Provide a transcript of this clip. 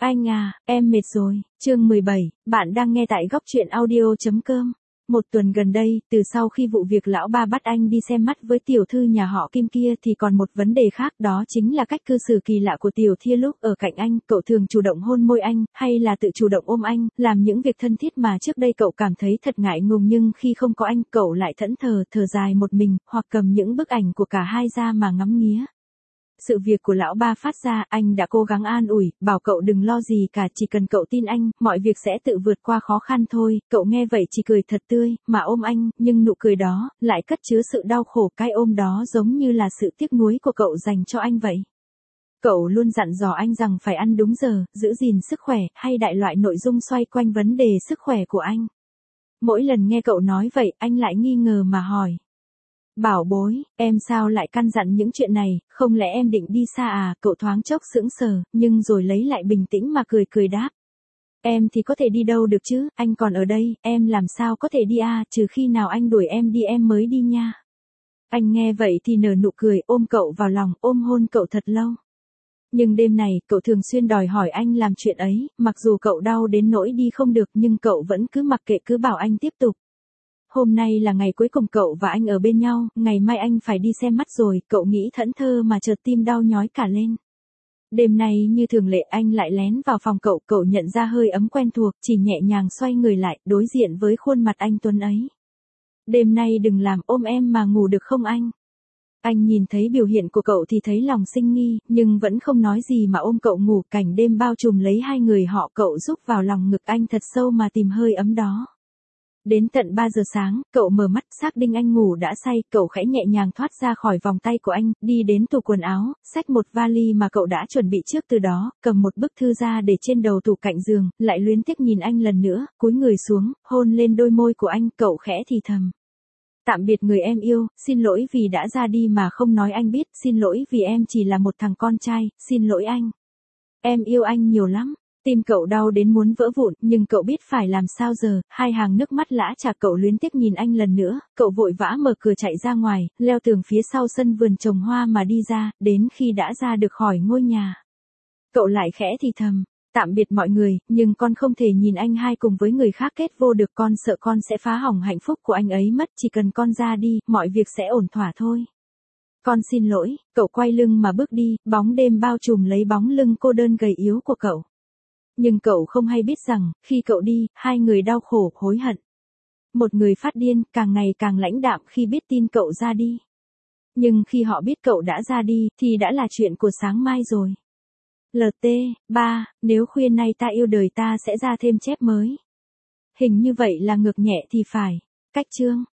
Anh à, em mệt rồi. Chương 17, bạn đang nghe tại góc truyện audio.com. Một tuần gần đây, từ sau khi vụ việc lão ba bắt anh đi xem mắt với tiểu thư nhà họ Kim kia thì còn một vấn đề khác, đó chính là cách cư xử kỳ lạ của tiểu thia lúc ở cạnh anh. Cậu thường chủ động hôn môi anh, hay là tự chủ động ôm anh, làm những việc thân thiết mà trước đây cậu cảm thấy thật ngại ngùng, nhưng khi không có anh, cậu lại thẫn thờ dài một mình, hoặc cầm những bức ảnh của cả hai ra mà ngắm nghía. Sự việc của lão ba phát ra, anh đã cố gắng an ủi, bảo cậu đừng lo gì cả, chỉ cần cậu tin anh, mọi việc sẽ tự vượt qua khó khăn thôi. Cậu nghe vậy chỉ cười thật tươi, mà ôm anh, nhưng nụ cười đó lại cất chứa sự đau khổ, cái ôm đó giống như là sự tiếc nuối của cậu dành cho anh vậy. Cậu luôn dặn dò anh rằng phải ăn đúng giờ, giữ gìn sức khỏe, hay đại loại nội dung xoay quanh vấn đề sức khỏe của anh. Mỗi lần nghe cậu nói vậy, anh lại nghi ngờ mà hỏi. Bảo bối, em sao lại căn dặn những chuyện này, không lẽ em định đi xa à? Cậu thoáng chốc sững sờ, nhưng rồi lấy lại bình tĩnh mà cười đáp. Em thì có thể đi đâu được chứ, anh còn ở đây, em làm sao có thể đi à, trừ khi nào anh đuổi em đi em mới đi nha. Anh nghe vậy thì nở nụ cười, ôm cậu vào lòng, ôm hôn cậu thật lâu. Nhưng đêm này, cậu thường xuyên đòi hỏi anh làm chuyện ấy, mặc dù cậu đau đến nỗi đi không được nhưng cậu vẫn cứ mặc kệ, cứ bảo anh tiếp tục. Hôm nay là ngày cuối cùng cậu và anh ở bên nhau, ngày mai anh phải đi xem mắt rồi, cậu nghĩ thẫn thờ mà chợt tim đau nhói cả lên. Đêm nay như thường lệ anh lại lén vào phòng cậu nhận ra hơi ấm quen thuộc, chỉ nhẹ nhàng xoay người lại, đối diện với khuôn mặt anh tuấn ấy. Đêm nay đừng làm, ôm em mà ngủ được không anh? Anh nhìn thấy biểu hiện của cậu thì thấy lòng sinh nghi, nhưng vẫn không nói gì mà ôm cậu ngủ. Cảnh đêm bao trùm lấy hai người họ, cậu rúc vào lòng ngực anh thật sâu mà tìm hơi ấm đó. Đến tận 3 giờ sáng, cậu mở mắt, xác định anh ngủ đã say, cậu khẽ nhẹ nhàng thoát ra khỏi vòng tay của anh, đi đến tủ quần áo, xách một vali mà cậu đã chuẩn bị trước từ đó, cầm một bức thư ra để trên đầu tủ cạnh giường, lại luyến tiếc nhìn anh lần nữa, cúi người xuống, hôn lên đôi môi của anh, cậu khẽ thì thầm. Tạm biệt người em yêu, xin lỗi vì đã ra đi mà không nói anh biết, xin lỗi vì em chỉ là một thằng con trai, xin lỗi anh. Em yêu anh nhiều lắm. Tim cậu đau đến muốn vỡ vụn, nhưng cậu biết phải làm sao giờ, hai hàng nước mắt lã chả, cậu luyến tiếc nhìn anh lần nữa, cậu vội vã mở cửa chạy ra ngoài, leo tường phía sau sân vườn trồng hoa mà đi ra, đến khi đã ra được khỏi ngôi nhà. Cậu lại khẽ thì thầm, tạm biệt mọi người, nhưng con không thể nhìn anh hai cùng với người khác kết vô được, con sợ con sẽ phá hỏng hạnh phúc của anh ấy mất, chỉ cần con ra đi, mọi việc sẽ ổn thỏa thôi. Con xin lỗi, cậu quay lưng mà bước đi, bóng đêm bao trùm lấy bóng lưng cô đơn gầy yếu của cậu. Nhưng cậu không hay biết rằng, khi cậu đi, hai người đau khổ, hối hận. Một người phát điên, càng ngày càng lãnh đạm khi biết tin cậu ra đi. Nhưng khi họ biết cậu đã ra đi, thì đã là chuyện của sáng mai rồi. LT3, nếu khuya nay ta yêu đời ta sẽ ra thêm chép mới. Hình như vậy là ngược nhẹ thì phải. Cách chương.